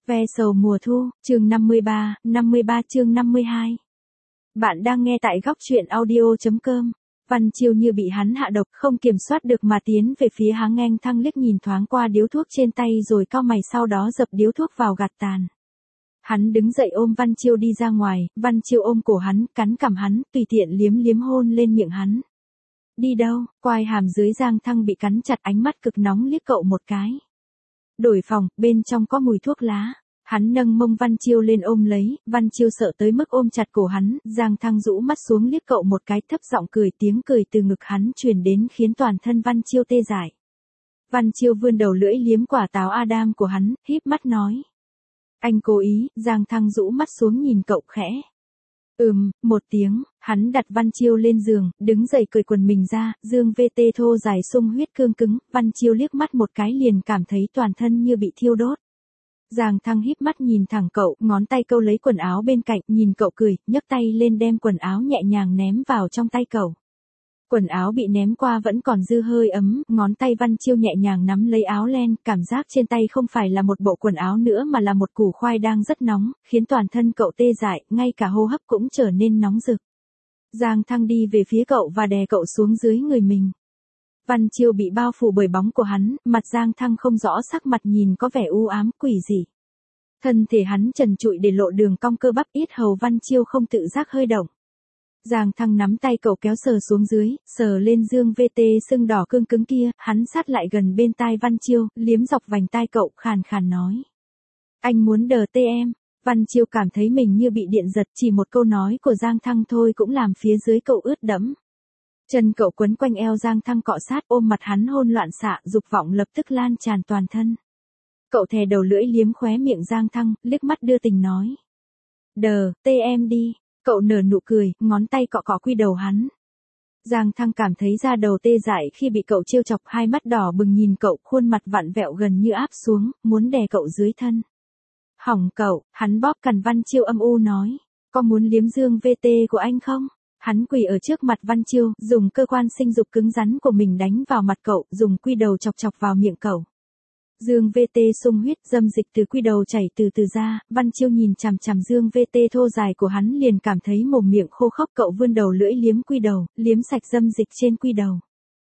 Ve sầu mùa thu, chương 53 chương 52. Bạn đang nghe tại góc truyện audio.com. Văn Chiêu như bị hắn hạ độc, không kiểm soát được mà tiến về phía Há Nghênh Thăng, liếc nhìn thoáng qua điếu thuốc trên tay rồi cau mày, sau đó dập điếu thuốc vào gạt tàn. Hắn đứng dậy ôm Văn Chiêu đi ra ngoài, Văn Chiêu ôm cổ hắn, cắn cằm hắn, tùy tiện liếm hôn lên miệng hắn. Đi đâu? Quai hàm dưới Giang Thăng bị cắn chặt, ánh mắt cực nóng liếc cậu một cái. Đổi phòng, bên trong có mùi thuốc lá. Hắn nâng mông Văn Chiêu lên ôm lấy, Văn Chiêu sợ tới mức ôm chặt cổ hắn, Giang Thăng rũ mắt xuống liếc cậu một cái, thấp giọng cười, tiếng cười từ ngực hắn truyền đến khiến toàn thân Văn Chiêu tê dại. Văn Chiêu vươn đầu lưỡi liếm quả táo Adam của hắn, híp mắt nói. Anh cố ý. Giang Thăng rũ mắt xuống nhìn cậu khẽ. Một tiếng, hắn đặt Văn Chiêu lên giường, đứng dậy cởi quần mình ra, dương VT thô dài sung huyết cương cứng, Văn Chiêu liếc mắt một cái liền cảm thấy toàn thân như bị thiêu đốt. Giang Thăng híp mắt nhìn thẳng cậu, ngón tay câu lấy quần áo bên cạnh, nhìn cậu cười, nhấc tay lên đem quần áo nhẹ nhàng ném vào trong tay cậu. Quần áo bị ném qua vẫn còn dư hơi ấm, ngón tay Văn Chiêu nhẹ nhàng nắm lấy áo len, cảm giác trên tay không phải là một bộ quần áo nữa mà là một củ khoai đang rất nóng, khiến toàn thân cậu tê dại, ngay cả hô hấp cũng trở nên nóng rực. Giang Thăng đi về phía cậu và đè cậu xuống dưới người mình. Văn Chiêu bị bao phủ bởi bóng của hắn, mặt Giang Thăng không rõ sắc mặt, nhìn có vẻ u ám quỷ dị. Thân thể hắn trần trụi để lộ đường cong cơ bắp, yết hầu Văn Chiêu không tự giác hơi động. Giang Thăng nắm tay cậu kéo sờ xuống dưới, sờ lên dương VT sưng đỏ cương cứng kia, hắn sát lại gần bên tai Văn Chiêu, liếm dọc vành tai cậu, khàn khàn nói. Anh muốn đờ tê em. Văn Chiêu cảm thấy mình như bị điện giật, chỉ một câu nói của Giang Thăng thôi cũng làm phía dưới cậu ướt đẫm. Chân cậu quấn quanh eo Giang Thăng cọ sát, ôm mặt hắn hôn loạn xạ, dục vọng lập tức lan tràn toàn thân. Cậu thè đầu lưỡi liếm khóe miệng Giang Thăng, liếc mắt đưa tình nói. Đờ tê em đi. Cậu nở nụ cười, ngón tay cọ cọ quy đầu hắn. Giang Thăng cảm thấy da đầu tê dại khi bị cậu trêu chọc, hai mắt đỏ bừng nhìn cậu, khuôn mặt vặn vẹo gần như áp xuống, muốn đè cậu dưới thân. Hỏng cậu, hắn bóp cằm Văn Chiêu âm u nói. Có muốn liếm dương VT của anh không? Hắn quỳ ở trước mặt Văn Chiêu, dùng cơ quan sinh dục cứng rắn của mình đánh vào mặt cậu, dùng quy đầu chọc chọc vào miệng cậu. Dương VT sung huyết, dâm dịch từ quy đầu chảy từ từ ra, Văn Chiêu nhìn chằm chằm dương VT thô dài của hắn liền cảm thấy mồm miệng khô khốc, cậu vươn đầu lưỡi liếm quy đầu, liếm sạch dâm dịch trên quy đầu.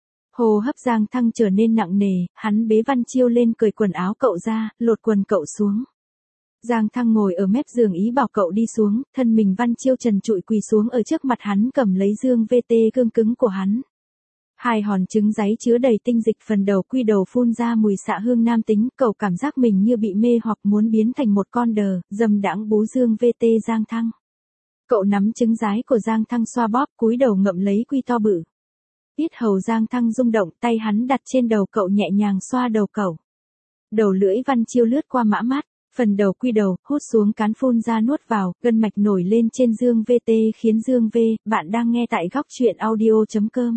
Hô hấp Giang Thăng trở nên nặng nề, hắn bế Văn Chiêu lên, cởi quần áo cậu ra, lột quần cậu xuống. Giang Thăng ngồi ở mép giường ý bảo cậu đi xuống, thân mình Văn Chiêu trần trụi quỳ xuống ở trước mặt hắn, cầm lấy dương VT cương cứng của hắn. Hai hòn trứng giấy chứa đầy tinh dịch, phần đầu quy đầu phun ra mùi xạ hương nam tính, cậu cảm giác mình như bị mê hoặc muốn biến thành một con đờ, dâm đãng bú dương VT Giang Thăng. Cậu nắm trứng giái của Giang Thăng xoa bóp, cúi đầu ngậm lấy quy to bự. Yết hầu Giang Thăng rung động, tay hắn đặt trên đầu cậu nhẹ nhàng xoa đầu cậu. Đầu lưỡi Văn Chiêu lướt qua mã mát, phần đầu quy đầu, hút xuống cán phun ra nuốt vào, gân mạch nổi lên trên dương VT khiến dương V, bạn đang nghe tại góc truyện audio.com.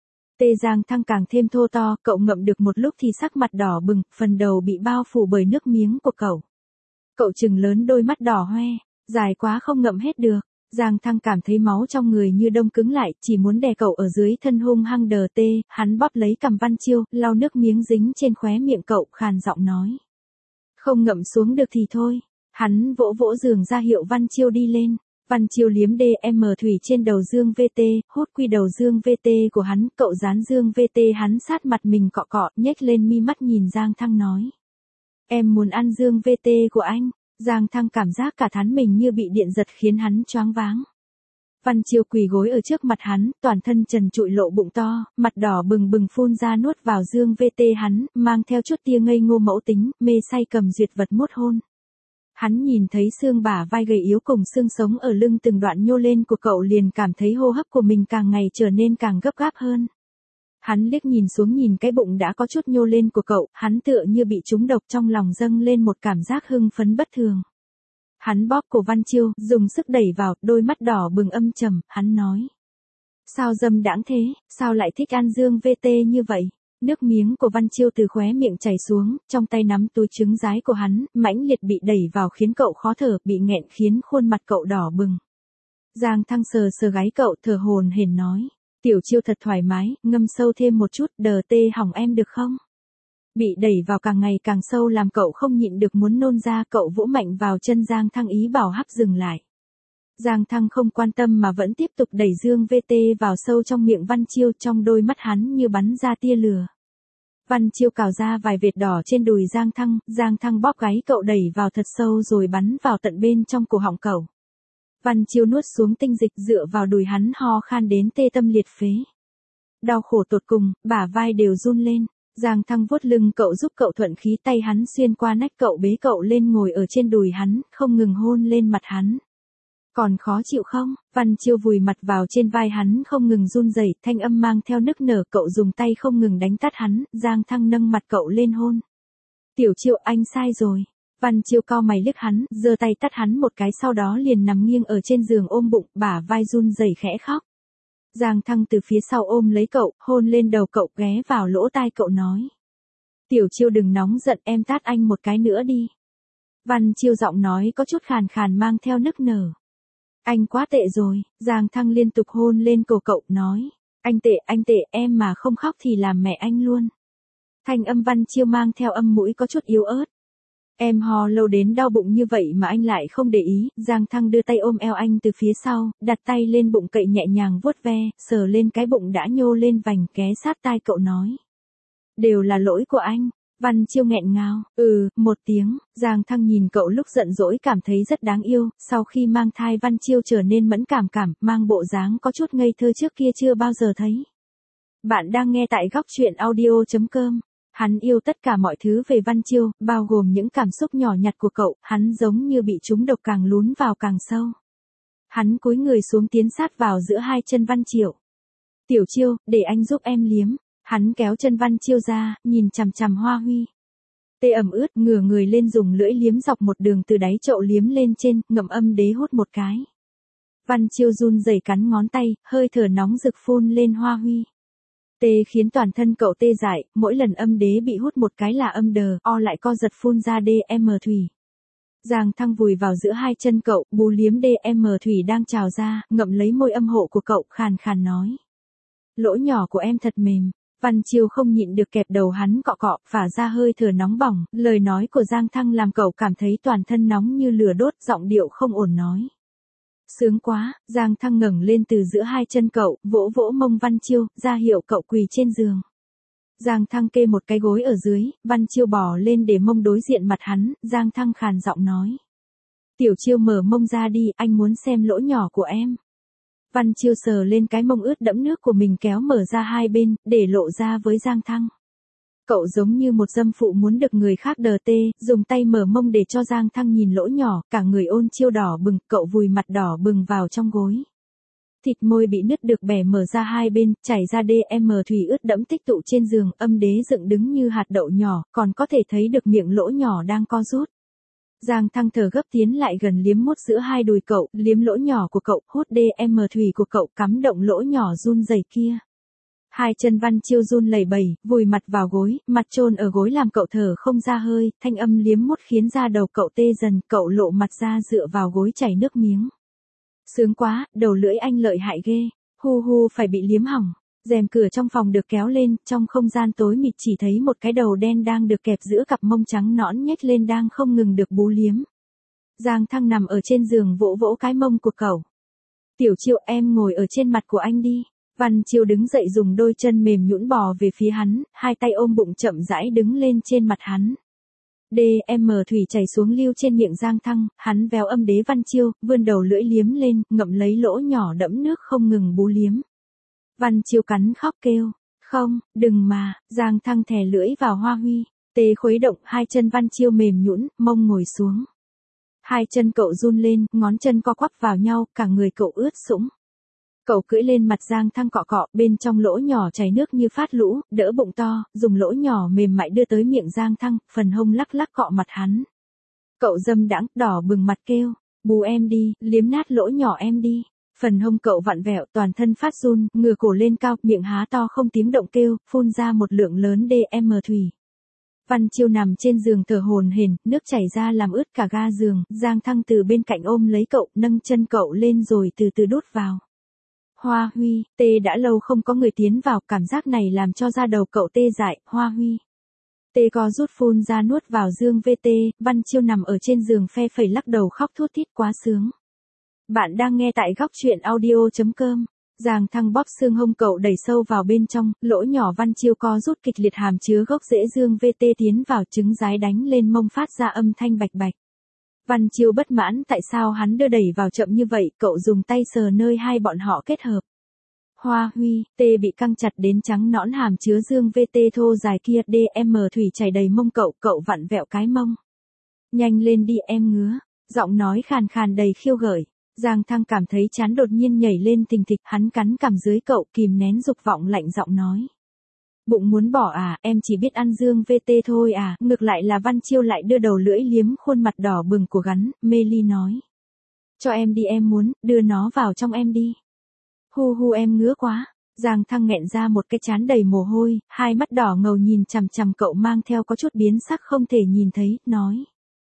Tê Giang Thăng càng thêm thô to, cậu ngậm được một lúc thì sắc mặt đỏ bừng, phần đầu bị bao phủ bởi nước miếng của cậu. Cậu trừng lớn đôi mắt đỏ hoe, dài quá không ngậm hết được. Giang Thăng cảm thấy máu trong người như đông cứng lại, chỉ muốn đè cậu ở dưới thân hung hăng đờ tê, hắn bóp lấy cằm Văn Chiêu, lau nước miếng dính trên khóe miệng cậu, khàn giọng nói. Không ngậm xuống được thì thôi. Hắn vỗ vỗ giường ra hiệu Văn Chiêu đi lên. Văn Chiêu liếm DM thủy trên đầu dương VT, hút quy đầu dương VT của hắn, cậu dán dương VT hắn sát mặt mình cọ cọ, nhếch lên mi mắt nhìn Giang Thăng nói. Em muốn ăn dương VT của anh. Giang Thăng cảm giác cả thán mình như bị điện giật khiến hắn choáng váng. Văn Chiêu quỳ gối ở trước mặt hắn, toàn thân trần trụi lộ bụng to, mặt đỏ bừng bừng phun ra nuốt vào dương VT hắn, mang theo chút tia ngây ngô mẫu tính, mê say cầm duyệt vật mốt hôn. Hắn nhìn thấy xương bả vai gầy yếu cùng xương sống ở lưng từng đoạn nhô lên của cậu liền cảm thấy hô hấp của mình càng ngày trở nên càng gấp gáp hơn. Hắn liếc nhìn xuống nhìn cái bụng đã có chút nhô lên của cậu, hắn tựa như bị trúng độc, trong lòng dâng lên một cảm giác hưng phấn bất thường. Hắn bóp cổ Văn Chiêu, dùng sức đẩy vào, đôi mắt đỏ bừng âm trầm, hắn nói. Sao dâm đãng thế, sao lại thích ăn dương VT như vậy? Nước miếng của Văn Chiêu từ khóe miệng chảy xuống, trong tay nắm túi trứng giái của hắn, mãnh liệt bị đẩy vào khiến cậu khó thở, bị nghẹn khiến khuôn mặt cậu đỏ bừng. Giang Thăng sờ sờ gáy cậu, thở hổn hển nói. Tiểu Chiêu thật thoải mái, ngâm sâu thêm một chút, đờ tê hỏng em được không? Bị đẩy vào càng ngày càng sâu làm cậu không nhịn được muốn nôn ra, cậu vỗ mạnh vào chân Giang Thăng ý bảo hắp dừng lại. Giang Thăng không quan tâm mà vẫn tiếp tục đẩy Dương VT vào sâu trong miệng Văn Chiêu, trong đôi mắt hắn như bắn ra tia lửa. Văn Chiêu cào ra vài vệt đỏ trên đùi Giang Thăng bóp gáy cậu đẩy vào thật sâu rồi bắn vào tận bên trong cổ họng cậu. Văn Chiêu nuốt xuống tinh dịch, dựa vào đùi hắn ho khan đến tê tâm liệt phế. Đau khổ tột cùng, bả vai đều run lên. Giang Thăng vuốt lưng cậu giúp cậu thuận khí, tay hắn xuyên qua nách cậu bế cậu lên ngồi ở trên đùi hắn, không ngừng hôn lên mặt hắn. Còn khó chịu không? Văn Chiêu vùi mặt vào trên vai hắn không ngừng run rẩy, thanh âm mang theo nức nở, cậu dùng tay không ngừng đánh tát hắn, Giang Thăng nâng mặt cậu lên hôn. Tiểu Chiêu, anh sai rồi. Văn Chiêu cau mày liếc hắn, giơ tay tát hắn một cái, sau đó liền nằm nghiêng ở trên giường ôm bụng, bả vai run rẩy khẽ khóc. Giang Thăng từ phía sau ôm lấy cậu, hôn lên đầu cậu, ghé vào lỗ tai cậu nói. Tiểu Chiêu đừng nóng giận, em tát anh một cái nữa đi. Văn Chiêu giọng nói có chút khàn khàn mang theo nức nở. Anh quá tệ rồi, Giang Thăng liên tục hôn lên cổ cậu, nói. Anh tệ, em mà không khóc thì làm mẹ anh luôn. Thanh âm Văn Chiêu mang theo âm mũi có chút yếu ớt. Em ho lâu đến đau bụng như vậy mà anh lại không để ý. Giang Thăng đưa tay ôm eo anh từ phía sau, đặt tay lên bụng cậy nhẹ nhàng vuốt ve, sờ lên cái bụng đã nhô lên vành, ghé sát tai cậu nói. Đều là lỗi của anh. Văn Chiêu nghẹn ngào, một tiếng. Giang Thăng nhìn cậu lúc giận dỗi cảm thấy rất đáng yêu. Sau khi mang thai Văn Chiêu trở nên mẫn cảm, mang bộ dáng có chút ngây thơ trước kia chưa bao giờ thấy. Bạn đang nghe tại góc truyện audio.com. Hắn yêu tất cả mọi thứ về Văn Chiêu, bao gồm những cảm xúc nhỏ nhặt của cậu, hắn giống như bị trúng độc, càng lún vào càng sâu. Hắn cúi người xuống tiến sát vào giữa hai chân Văn Chiêu. Tiểu Chiêu, để anh giúp em liếm. Hắn kéo chân Văn Chiêu ra, nhìn chằm chằm Hoa Huy. Tê ẩm ướt, ngửa người lên dùng lưỡi liếm dọc một đường từ đáy chậu liếm lên trên, ngậm âm đế hút một cái. Văn Chiêu run rẩy cắn ngón tay, hơi thở nóng rực phun lên Hoa Huy. Tê khiến toàn thân cậu tê dại, mỗi lần âm đế bị hút một cái là âm đờ, lại co giật phun ra DM thủy. Giang Thăng vùi vào giữa hai chân cậu, bú liếm DM thủy đang trào ra, ngậm lấy môi âm hộ của cậu, khàn khàn nói. Lỗ nhỏ của em thật mềm. Văn Chiêu không nhịn được kẹp đầu hắn cọ cọ, phả ra hơi thở nóng bỏng, lời nói của Giang Thăng làm cậu cảm thấy toàn thân nóng như lửa đốt, giọng điệu không ổn nói. Sướng quá, Giang Thăng ngẩng lên từ giữa hai chân cậu, vỗ vỗ mông Văn Chiêu, ra hiệu cậu quỳ trên giường. Giang Thăng kê một cái gối ở dưới, Văn Chiêu bò lên để mông đối diện mặt hắn, Giang Thăng khàn giọng nói. Tiểu Chiêu mở mông ra đi, anh muốn xem lỗ nhỏ của em. Văn Chiêu sờ lên cái mông ướt đẫm nước của mình, kéo mở ra hai bên, để lộ ra với Giang Thăng. Cậu giống như một dâm phụ muốn được người khác đờ tê, dùng tay mở mông để cho Giang Thăng nhìn lỗ nhỏ, cả người ôn chiêu đỏ bừng, cậu vùi mặt đỏ bừng vào trong gối. Thịt môi bị nứt được bẻ mở ra hai bên, chảy ra DM thủy ướt đẫm tích tụ trên giường, âm đế dựng đứng như hạt đậu nhỏ, còn có thể thấy được miệng lỗ nhỏ đang co rút. Giang Thăng thở gấp tiến lại gần liếm mốt giữa hai đùi cậu, liếm lỗ nhỏ của cậu, hút DM thủy của cậu, cắm động lỗ nhỏ run rẩy kia. Hai chân Văn Chiêu run lẩy bẩy, vùi mặt vào gối, mặt chôn ở gối làm cậu thở không ra hơi, thanh âm liếm mốt khiến da đầu cậu tê dần, cậu lộ mặt ra dựa vào gối chảy nước miếng. Sướng quá, đầu lưỡi anh lợi hại ghê, hu hu phải bị liếm hỏng. Rèm cửa trong phòng được kéo lên, trong không gian tối mịt chỉ thấy một cái đầu đen đang được kẹp giữa cặp mông trắng nõn nhếch lên đang không ngừng được bú liếm. Giang Thăng nằm ở trên giường vỗ vỗ cái mông của cậu. Tiểu Chiêu, em ngồi ở trên mặt của anh đi. Văn Chiêu đứng dậy dùng đôi chân mềm nhũn bò về phía hắn, hai tay ôm bụng chậm rãi đứng lên trên mặt hắn. DM thủy chảy xuống lưu trên miệng Giang Thăng, hắn véo âm đế Văn Chiêu, vươn đầu lưỡi liếm lên, ngậm lấy lỗ nhỏ đẫm nước không ngừng bú liếm. Văn Chiêu cắn khóc kêu, không, đừng mà, Giang Thăng thè lưỡi vào Hoa Huy, tê khuấy động, hai chân Văn Chiêu mềm nhũn, mông ngồi xuống. Hai chân cậu run lên, ngón chân co quắp vào nhau, cả người cậu ướt sũng. Cậu cưỡi lên mặt Giang Thăng cọ cọ, bên trong lỗ nhỏ chảy nước như phát lũ, đỡ bụng to, dùng lỗ nhỏ mềm mại đưa tới miệng Giang Thăng, phần hông lắc lắc cọ mặt hắn. Cậu dâm đãng, đỏ bừng mặt kêu, bú em đi, liếm nát lỗ nhỏ em đi. Phần hông cậu vặn vẹo, toàn thân phát run, ngửa cổ lên cao, miệng há to không tiếng động kêu, phun ra một lượng lớn DM thủy. Văn Chiêu nằm trên giường thở hổn hển, nước chảy ra làm ướt cả ga giường, Giang Thăng từ bên cạnh ôm lấy cậu, nâng chân cậu lên rồi từ từ đút vào. Hoa Huy, tê đã lâu không có người tiến vào, cảm giác này làm cho da đầu cậu tê dại, Hoa Huy. Tê có rút phun ra nuốt vào Dương VT, Văn Chiêu nằm ở trên giường phe phẩy lắc đầu khóc thút thít quá sướng. Bạn đang nghe tại góc truyện audio.com. Giang Thăng bóp xương hông cậu đẩy sâu vào bên trong, lỗ nhỏ Văn Chiêu co rút kịch liệt hàm chứa gốc rễ Dương VT tiến vào trứng rái đánh lên mông phát ra âm thanh bạch bạch. Văn Chiêu bất mãn tại sao hắn đưa đẩy vào chậm như vậy, cậu dùng tay sờ nơi hai bọn họ kết hợp. Hoa Huy, tê bị căng chặt đến trắng nõn hàm chứa Dương VT thô dài kia, DM thủy chảy đầy mông cậu vặn vẹo cái mông. Nhanh lên đi em ngứa, giọng nói khàn khàn đầy khiêu gợi. Giang Thăng cảm thấy chán đột nhiên nhảy lên thình thịch, hắn cắn cằm dưới cậu kìm nén dục vọng lạnh giọng nói. Bụng muốn bỏ à, em chỉ biết ăn Dương VT thôi à, ngược lại là Văn Chiêu lại đưa đầu lưỡi liếm khuôn mặt đỏ bừng của gắn, mê ly nói. Cho em đi em muốn, đưa nó vào trong em đi. Hu hu em ngứa quá. Giang Thăng nghẹn ra một cái trán đầy mồ hôi, hai mắt đỏ ngầu nhìn chằm chằm cậu mang theo có chút biến sắc không thể nhìn thấy, nói.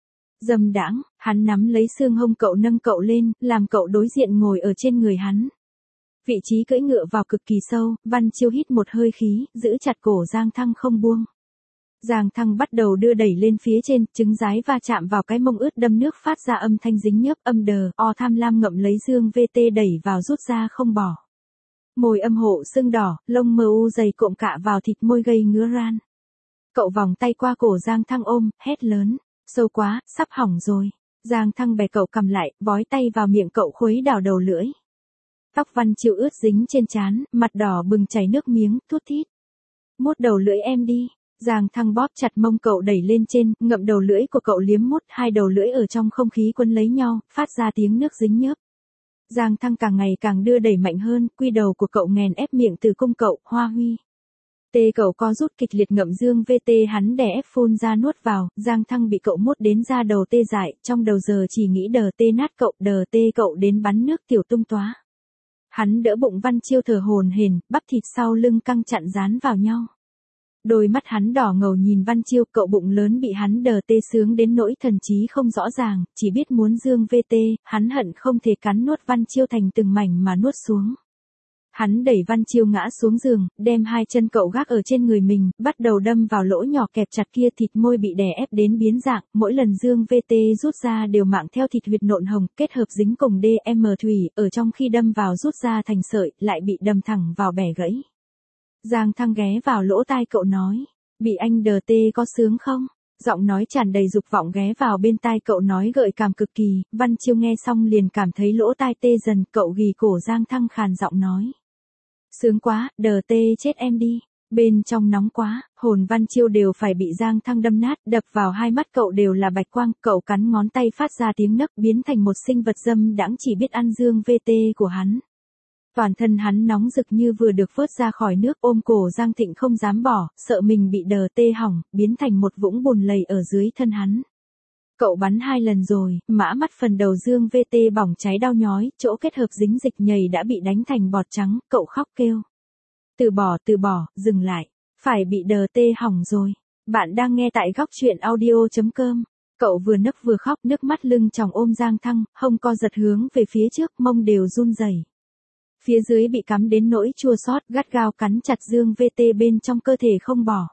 Dâm đãng, hắn nắm lấy xương hông cậu nâng cậu lên, làm cậu đối diện ngồi ở trên người hắn. Vị trí cưỡi ngựa vào cực kỳ sâu, Văn Chiêu hít một hơi khí, giữ chặt cổ Giang Thăng không buông. Giang Thăng bắt đầu đưa đẩy lên phía trên, trứng rái va chạm vào cái mông ướt đâm nước phát ra âm thanh dính nhớp âm đờ, tham lam ngậm lấy Dương VT đẩy vào rút ra không bỏ. Môi âm hộ sưng đỏ, lông mờ u dày cộm cạ vào thịt môi gây ngứa ran. Cậu vòng tay qua cổ Giang Thăng ôm, hét lớn, sâu quá, sắp hỏng rồi. Giang Thăng bè cậu cầm lại, vói tay vào miệng cậu khuấy đảo đầu lưỡi. Tóc Văn Chiêu ướt dính trên trán, mặt đỏ bừng chảy nước miếng, thút thít. Mút đầu lưỡi em đi. Giang Thăng bóp chặt mông cậu đẩy lên trên, ngậm đầu lưỡi của cậu liếm mút, hai đầu lưỡi ở trong không khí quấn lấy nhau, phát ra tiếng nước dính nhớp. Giang Thăng càng ngày càng đưa đẩy mạnh hơn, quy đầu của cậu nghèn ép miệng từ cung cậu, Hoa Huy. Tê cậu co rút kịch liệt ngậm Dương VT hắn đè ép phun ra nuốt vào, Giang Thăng bị cậu mút đến da đầu tê dại, trong đầu giờ chỉ nghĩ đờ tê nát cậu, đờ tê cậu đến bắn nước tiểu tung tóa. Hắn đỡ bụng Văn Chiêu thở hổn hển, bắp thịt sau lưng căng chặn dán vào nhau. Đôi mắt hắn đỏ ngầu nhìn Văn Chiêu, cậu bụng lớn bị hắn đờ tê sướng đến nỗi thần trí không rõ ràng, chỉ biết muốn Dương VT, hắn hận không thể cắn nuốt Văn Chiêu thành từng mảnh mà nuốt xuống. Hắn đẩy Văn Chiêu ngã xuống giường, đem hai chân cậu gác ở trên người mình, bắt đầu đâm vào lỗ nhỏ kẹp chặt kia, thịt môi bị đè ép đến biến dạng, mỗi lần Dương VT rút ra đều mạng theo thịt huyệt nộn hồng, kết hợp dính cùng DM thủy, ở trong khi đâm vào rút ra thành sợi, lại bị đâm thẳng vào bẻ gãy. Giang Thăng ghé vào lỗ tai cậu nói, bị anh đờ tê có sướng không? Giọng nói tràn đầy dục vọng ghé vào bên tai cậu nói gợi cảm cực kỳ, Văn Chiêu nghe xong liền cảm thấy lỗ tai tê dần, cậu ghì cổ Giang Thăng khàn giọng nói. Sướng quá, đờ tê chết em đi. Bên trong nóng quá, hồn Văn Chiêu đều phải bị Giang Thăng đâm nát, đập vào hai mắt cậu đều là bạch quang, cậu cắn ngón tay phát ra tiếng nấc biến thành một sinh vật dâm đãng chỉ biết ăn Dương VT của hắn. Toàn thân hắn nóng rực như vừa được vớt ra khỏi nước, ôm cổ Giang Thịnh không dám bỏ, sợ mình bị đờ tê hỏng, biến thành một vũng bùn lầy ở dưới thân hắn. Cậu bắn 2 lần rồi, mã mắt phần đầu Dương VT bỏng cháy đau nhói, chỗ kết hợp dính dịch nhầy đã bị đánh thành bọt trắng, cậu khóc kêu. Từ bỏ, dừng lại, phải bị đờ tê hỏng rồi. Bạn đang nghe tại góc truyện audio.com. Cậu vừa nấc vừa khóc, nước mắt lưng tròng ôm Giang Thăng, hông co giật hướng về phía trước, mông đều run rẩy. Phía dưới bị cắm đến nỗi chua xót, gắt gao cắn chặt Dương VT bên trong cơ thể không bỏ.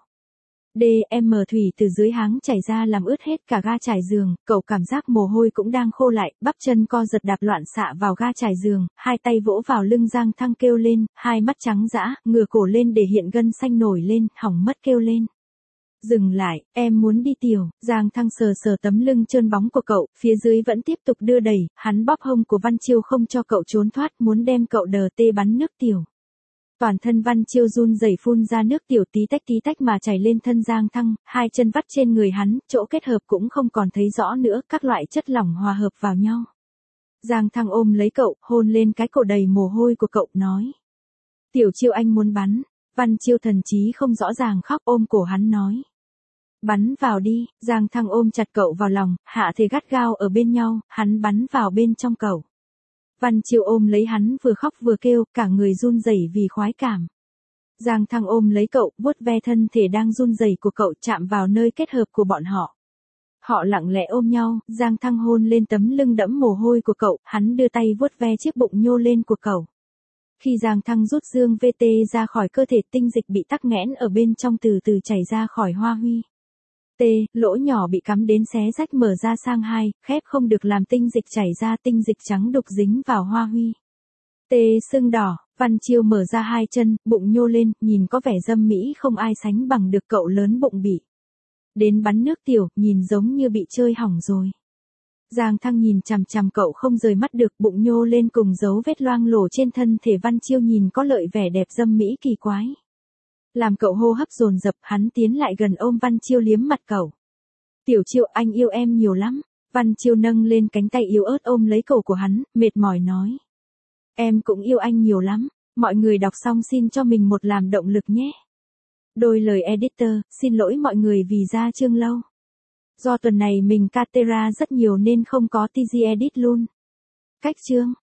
DM thủy từ dưới háng chảy ra làm ướt hết cả ga trải giường, cậu cảm giác mồ hôi cũng đang khô lại, bắp chân co giật đạp loạn xạ vào ga trải giường, hai tay vỗ vào lưng Giang Thăng kêu lên, hai mắt trắng dã, ngửa cổ lên để hiện gân xanh nổi lên, hỏng mất kêu lên. Dừng lại, em muốn đi tiểu. Giang Thăng sờ sờ tấm lưng trơn bóng của cậu, phía dưới vẫn tiếp tục đưa đẩy, hắn bóp hông của Văn Chiêu không cho cậu trốn thoát, muốn đem cậu đờ tê bắn nước tiểu. Toàn thân Văn Chiêu run rẩy phun ra nước tiểu tí tách mà chảy lên thân Giang Thăng, hai chân vắt trên người hắn, chỗ kết hợp cũng không còn thấy rõ nữa, các loại chất lỏng hòa hợp vào nhau. Giang Thăng ôm lấy cậu, hôn lên cái cổ đầy mồ hôi của cậu, nói. Tiểu Chiêu anh muốn bắn. Văn Chiêu thần trí không rõ ràng khóc ôm cổ hắn nói. Bắn vào đi. Giang Thăng ôm chặt cậu vào lòng, hạ thể gắt gao ở bên nhau, hắn bắn vào bên trong cậu. Văn Chiêu ôm lấy hắn vừa khóc vừa kêu, cả người run rẩy vì khoái cảm. Giang Thăng ôm lấy cậu, vuốt ve thân thể đang run rẩy của cậu, chạm vào nơi kết hợp của bọn họ. Họ lặng lẽ ôm nhau, Giang Thăng hôn lên tấm lưng đẫm mồ hôi của cậu, hắn đưa tay vuốt ve chiếc bụng nhô lên của cậu. Khi Giang Thăng rút Dương VT ra khỏi cơ thể, tinh dịch bị tắc nghẽn ở bên trong từ từ chảy ra khỏi Hoa Huy. Lỗ nhỏ bị cắm đến xé rách mở ra sang hai, khép không được làm tinh dịch chảy ra, tinh dịch trắng đục dính vào Hoa Huy. Sưng đỏ, Văn Chiêu mở ra hai chân, bụng nhô lên, nhìn có vẻ dâm mỹ không ai sánh bằng được, cậu lớn bụng bị đến bắn nước tiểu, nhìn giống như bị chơi hỏng rồi. Giang Thăng nhìn chằm chằm cậu không rời mắt được, bụng nhô lên cùng dấu vết loang lổ trên thân thể Văn Chiêu nhìn có lợi vẻ đẹp dâm mỹ kỳ quái. Làm cậu hô hấp dồn dập, hắn tiến lại gần ôm Văn Chiêu liếm mặt cậu. Tiểu Chiêu, anh yêu em nhiều lắm. Văn Chiêu nâng lên cánh tay yếu ớt ôm lấy cổ của hắn, mệt mỏi nói. Em cũng yêu anh nhiều lắm. Mọi người đọc xong xin cho mình một làm động lực nhé. Đôi lời editor, xin lỗi mọi người vì ra chương lâu. Do tuần này mình Catera rất nhiều nên không có TG edit luôn. Cách chương.